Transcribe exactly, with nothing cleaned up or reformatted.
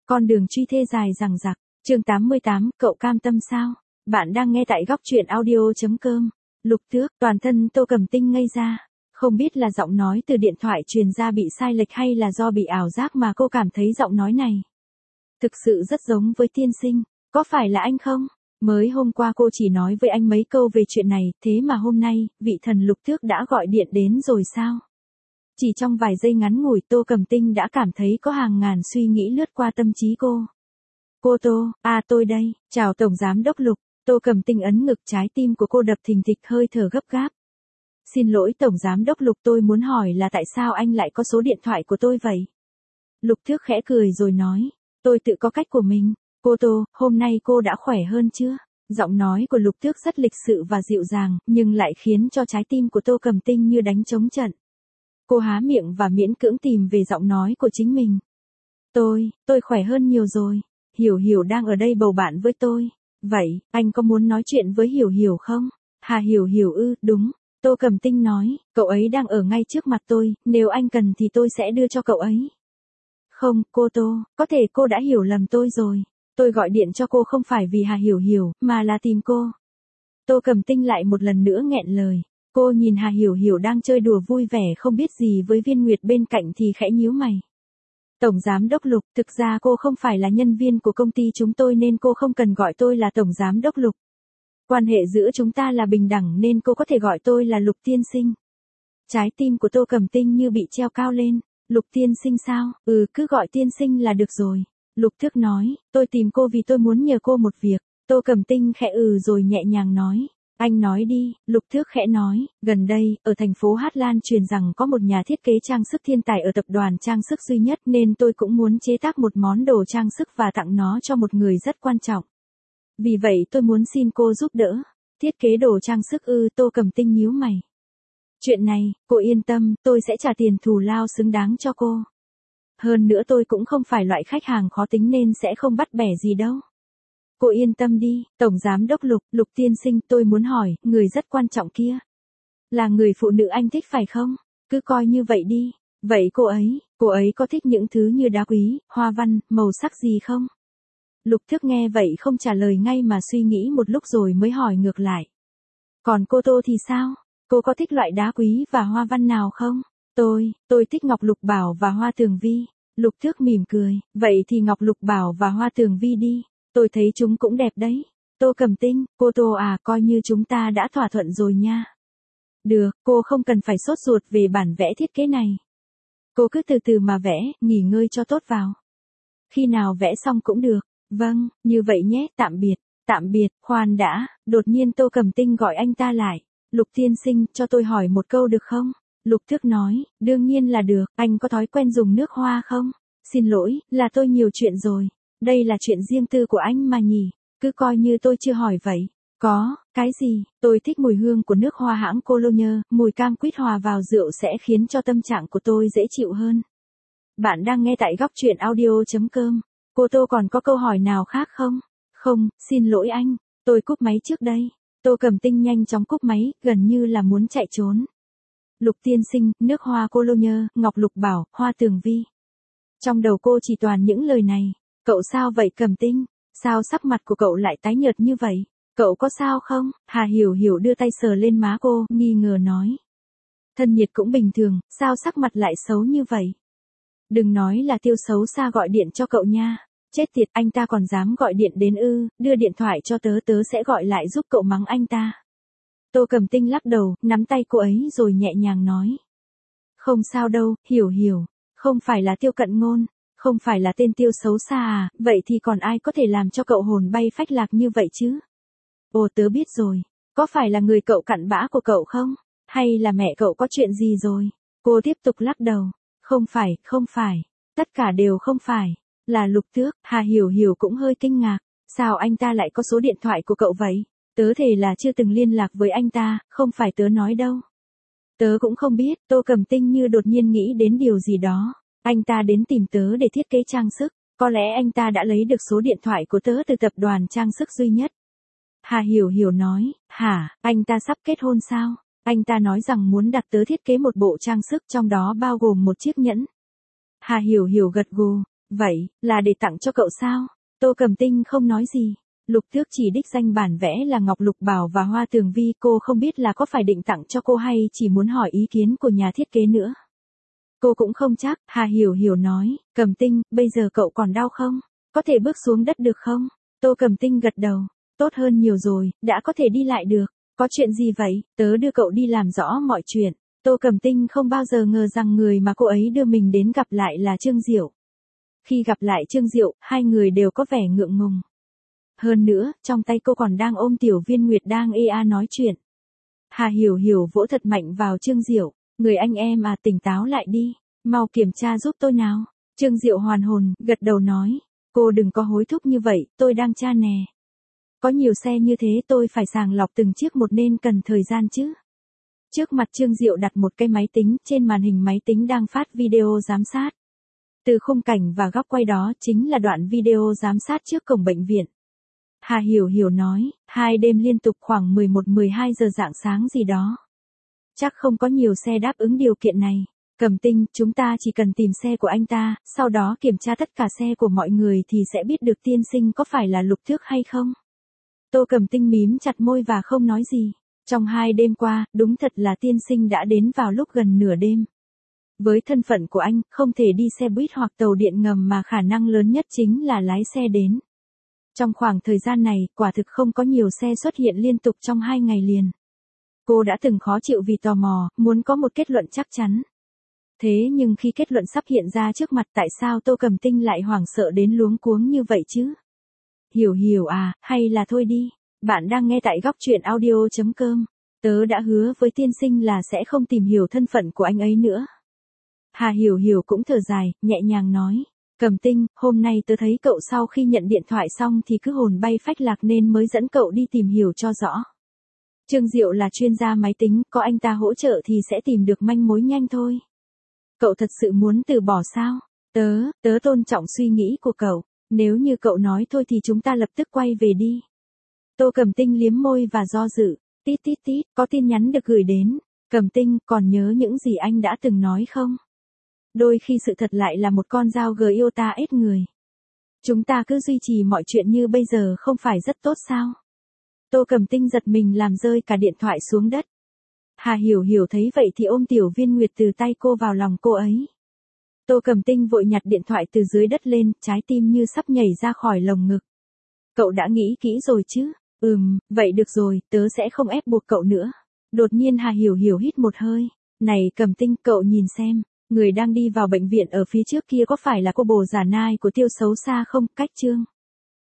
Con đường truy thê dài dằng dặc. Chương tám mươi tám, cậu cam tâm sao? Bạn đang nghe tại góc truyện audio chấm com. Lục Tước, toàn thân Tô Cẩm Tinh ngây ra. Không biết là giọng nói từ điện thoại truyền ra bị sai lệch hay là do bị ảo giác mà cô cảm thấy giọng nói này thực sự rất giống với tiên sinh. Có phải là anh không? Mới hôm qua cô chỉ nói với anh mấy câu về chuyện này, thế mà hôm nay, vị thần Lục Tước đã gọi điện đến rồi sao? Chỉ trong vài giây ngắn ngủi Tô Cẩm Tinh đã cảm thấy có hàng ngàn suy nghĩ lướt qua tâm trí cô. Cô Tô, à tôi đây, chào Tổng Giám Đốc Lục. Tô Cẩm Tinh ấn ngực, trái tim của cô đập thình thịch, hơi thở gấp gáp. Xin lỗi Tổng Giám Đốc Lục, tôi muốn hỏi là tại sao anh lại có số điện thoại của tôi vậy? Lục Tước khẽ cười rồi nói, tôi tự có cách của mình. Cô Tô, hôm nay cô đã khỏe hơn chưa? Giọng nói của Lục Tước rất lịch sự và dịu dàng, nhưng lại khiến cho trái tim của Tô Cẩm Tinh như đánh trống trận. Cô há miệng và miễn cưỡng tìm về giọng nói của chính mình. Tôi, tôi khỏe hơn nhiều rồi. Hiểu Hiểu đang ở đây bầu bạn với tôi. Vậy, anh có muốn nói chuyện với Hiểu Hiểu không? Hà Hiểu Hiểu ư, đúng. Tô Cẩm Tinh nói, cậu ấy đang ở ngay trước mặt tôi, nếu anh cần thì tôi sẽ đưa cho cậu ấy. Không, cô Tô, có thể cô đã hiểu lầm tôi rồi. Tôi gọi điện cho cô không phải vì Hà Hiểu Hiểu, mà là tìm cô. Tô Cẩm Tinh lại một lần nữa nghẹn lời. Cô nhìn Hà Hiểu Hiểu đang chơi đùa vui vẻ không biết gì với Viên Nguyệt bên cạnh thì khẽ nhíu mày. Tổng Giám Đốc Lục, thực ra cô không phải là nhân viên của công ty chúng tôi nên cô không cần gọi tôi là Tổng Giám Đốc Lục. Quan hệ giữa chúng ta là bình đẳng nên cô có thể gọi tôi là Lục Tiên Sinh. Trái tim của Tô Cẩm Tinh như bị treo cao lên. Lục Tiên Sinh sao? Ừ, cứ gọi Tiên Sinh là được rồi. Lục Tước nói, tôi tìm cô vì tôi muốn nhờ cô một việc. Tô Cẩm Tinh khẽ ừ rồi nhẹ nhàng nói. Anh nói đi, Lục Tước khẽ nói, gần đây, ở thành phố Hát Lan truyền rằng có một nhà thiết kế trang sức thiên tài ở tập đoàn trang sức duy nhất nên tôi cũng muốn chế tác một món đồ trang sức và tặng nó cho một người rất quan trọng. Vì vậy tôi muốn xin cô giúp đỡ. Thiết kế đồ trang sức ư? Tô Cẩm Tinh nhíu mày. Chuyện này, cô yên tâm, tôi sẽ trả tiền thù lao xứng đáng cho cô. Hơn nữa tôi cũng không phải loại khách hàng khó tính nên sẽ không bắt bẻ gì đâu. Cô yên tâm đi, Tổng Giám Đốc Lục, Lục Tiên Sinh, tôi muốn hỏi, người rất quan trọng kia. Là người phụ nữ anh thích phải không? Cứ coi như vậy đi. Vậy cô ấy, cô ấy có thích những thứ như đá quý, hoa văn, màu sắc gì không? Lục Tước nghe vậy không trả lời ngay mà suy nghĩ một lúc rồi mới hỏi ngược lại. Còn cô Tô thì sao? Cô có thích loại đá quý và hoa văn nào không? Tôi, tôi thích ngọc lục bảo và hoa tường vi. Lục Tước mỉm cười, vậy thì ngọc lục bảo và hoa tường vi đi. Tôi thấy chúng cũng đẹp đấy. Tô Cẩm Tinh, cô Tô à, coi như chúng ta đã thỏa thuận rồi nha. Được, cô không cần phải sốt ruột về bản vẽ thiết kế này. Cô cứ từ từ mà vẽ, nghỉ ngơi cho tốt vào. Khi nào vẽ xong cũng được. Vâng, như vậy nhé, tạm biệt. Tạm biệt, khoan đã, đột nhiên Tô Cẩm Tinh gọi anh ta lại. Lục Tiên Sinh, cho tôi hỏi một câu được không? Lục Tước nói, đương nhiên là được, anh có thói quen dùng nước hoa không? Xin lỗi, là tôi nhiều chuyện rồi. Đây là chuyện riêng tư của anh mà nhỉ, cứ coi như tôi chưa hỏi vậy. Có, cái gì, tôi thích mùi hương của nước hoa hãng Cologne, mùi cam quýt hòa vào rượu sẽ khiến cho tâm trạng của tôi dễ chịu hơn. Bạn đang nghe tại góc truyện audio chấm com. Cô Tô còn có câu hỏi nào khác không? Không, xin lỗi anh, tôi cúp máy trước đây. Tô Cẩm Tinh nhanh chóng cúp máy, gần như là muốn chạy trốn. Lục Tiên Sinh, nước hoa Cologne, ngọc lục bảo, hoa tường vi. Trong đầu cô chỉ toàn những lời này. Cậu sao vậy Cẩm Tinh? Sao sắc mặt của cậu lại tái nhợt như vậy? Cậu có sao không? Hà Hiểu Hiểu đưa tay sờ lên má cô, nghi ngờ nói. Thân nhiệt cũng bình thường, sao sắc mặt lại xấu như vậy? Đừng nói là Tiêu xấu xa gọi điện cho cậu nha. Chết tiệt, anh ta còn dám gọi điện đến ư? Đưa điện thoại cho tớ, tớ sẽ gọi lại giúp cậu mắng anh ta. Tô Cẩm Tinh lắc đầu, nắm tay cô ấy rồi nhẹ nhàng nói. Không sao đâu, Hiểu Hiểu. Không phải là Tiêu Cận Ngôn. Không phải là tên Tiêu xấu xa à, vậy thì còn ai có thể làm cho cậu hồn bay phách lạc như vậy chứ? Ồ, tớ biết rồi. Có phải là người cậu cặn bã của cậu không? Hay là mẹ cậu có chuyện gì rồi? Cô tiếp tục lắc đầu. Không phải, không phải. Tất cả đều không phải. Là Lục Tước. Hà Hiểu Hiểu cũng hơi kinh ngạc. Sao anh ta lại có số điện thoại của cậu vậy? Tớ thề là chưa từng liên lạc với anh ta, không phải tớ nói đâu. Tớ cũng không biết. Tô Cẩm Tinh như đột nhiên nghĩ đến điều gì đó. Anh ta đến tìm tớ để thiết kế trang sức. Có lẽ anh ta đã lấy được số điện thoại của tớ từ tập đoàn trang sức duy nhất. Hà Hiểu Hiểu nói, hả, anh ta sắp kết hôn sao? Anh ta nói rằng muốn đặt tớ thiết kế một bộ trang sức trong đó bao gồm một chiếc nhẫn. Hà Hiểu Hiểu gật gù, Vậy, là để tặng cho cậu sao? Tô Cẩm Tinh không nói gì. Lục Tước chỉ đích danh bản vẽ là Ngọc Lục Bảo và Hoa Tường Vi, cô không biết là có phải định tặng cho cô hay chỉ muốn hỏi ý kiến của nhà thiết kế nữa. Cô cũng không chắc, Hà Hiểu Hiểu nói, Cẩm Tinh, bây giờ cậu còn đau không? Có thể bước xuống đất được không? Tô Cẩm Tinh gật đầu, tốt hơn nhiều rồi, đã có thể đi lại được. Có chuyện gì vậy? Tớ đưa cậu đi làm rõ mọi chuyện. Tô Cẩm Tinh không bao giờ ngờ rằng người mà cô ấy đưa mình đến gặp lại là Trương Diệu. Khi gặp lại Trương Diệu, hai người đều có vẻ ngượng ngùng. Hơn nữa, trong tay cô còn đang ôm Tiểu Viên Nguyệt đang ê a nói chuyện. Hà Hiểu Hiểu vỗ thật mạnh vào Trương Diệu, người anh em à, tỉnh táo lại đi, mau kiểm tra giúp tôi nào. Trương Diệu hoàn hồn, gật đầu nói, cô đừng có hối thúc như vậy, tôi đang tra nè. Có nhiều xe như thế tôi phải sàng lọc từng chiếc một nên cần thời gian chứ. Trước mặt Trương Diệu đặt một cái máy tính, trên màn hình máy tính đang phát video giám sát. Từ khung cảnh và góc quay đó chính là đoạn video giám sát trước cổng bệnh viện. Hà Hiểu Hiểu nói, hai đêm liên tục khoảng mười một mười hai giờ rạng sáng gì đó. Chắc không có nhiều xe đáp ứng điều kiện này. Cẩm Tinh, chúng ta chỉ cần tìm xe của anh ta, sau đó kiểm tra tất cả xe của mọi người thì sẽ biết được tiên sinh có phải là Lục Tước hay không. Tô Cẩm Tinh mím chặt môi và không nói gì. Trong hai đêm qua, đúng thật là tiên sinh đã đến vào lúc gần nửa đêm. Với thân phận của anh, không thể đi xe buýt hoặc tàu điện ngầm mà khả năng lớn nhất chính là lái xe đến. Trong khoảng thời gian này, quả thực không có nhiều xe xuất hiện liên tục trong hai ngày liền. Cô đã từng khó chịu vì tò mò, muốn có một kết luận chắc chắn. Thế nhưng khi kết luận sắp hiện ra trước mặt, tại sao Tô Cẩm Tinh lại hoảng sợ đến luống cuống như vậy chứ? Hiểu Hiểu à, hay là thôi đi. Bạn đang nghe tại góc truyện audio chấm com. Tớ đã hứa với tiên sinh là sẽ không tìm hiểu thân phận của anh ấy nữa. Hà Hiểu Hiểu cũng thở dài, nhẹ nhàng nói. Cẩm Tinh, hôm nay tớ thấy cậu sau khi nhận điện thoại xong thì cứ hồn bay phách lạc nên mới dẫn cậu đi tìm hiểu cho rõ. Trương Diệu là chuyên gia máy tính, có anh ta hỗ trợ thì sẽ tìm được manh mối nhanh thôi. Cậu thật sự muốn từ bỏ sao? Tớ, tớ tôn trọng suy nghĩ của cậu. Nếu như cậu nói thôi thì chúng ta lập tức quay về đi. Tô Cẩm Tinh liếm môi và do dự. Tít tít tít, có tin nhắn được gửi đến. Cẩm Tinh, còn nhớ những gì anh đã từng nói không? Đôi khi sự thật lại là một con dao gờ yêu ta ết người. Chúng ta cứ duy trì mọi chuyện như bây giờ không phải rất tốt sao? Tô Cẩm Tinh giật mình làm rơi cả điện thoại xuống đất. Hà Hiểu Hiểu thấy vậy thì ôm Tiểu Viên Nguyệt từ tay cô vào lòng cô ấy. Tô Cẩm Tinh vội nhặt điện thoại từ dưới đất lên, trái tim như sắp nhảy ra khỏi lồng ngực. Cậu đã nghĩ kỹ rồi chứ? Ừm, vậy được rồi, tớ sẽ không ép buộc cậu nữa. Đột nhiên Hà Hiểu Hiểu hít một hơi. Này Cẩm Tinh, cậu nhìn xem, người đang đi vào bệnh viện ở phía trước kia có phải là cô bồ giả nai của Tiêu Xấu Xa không? Cách Trương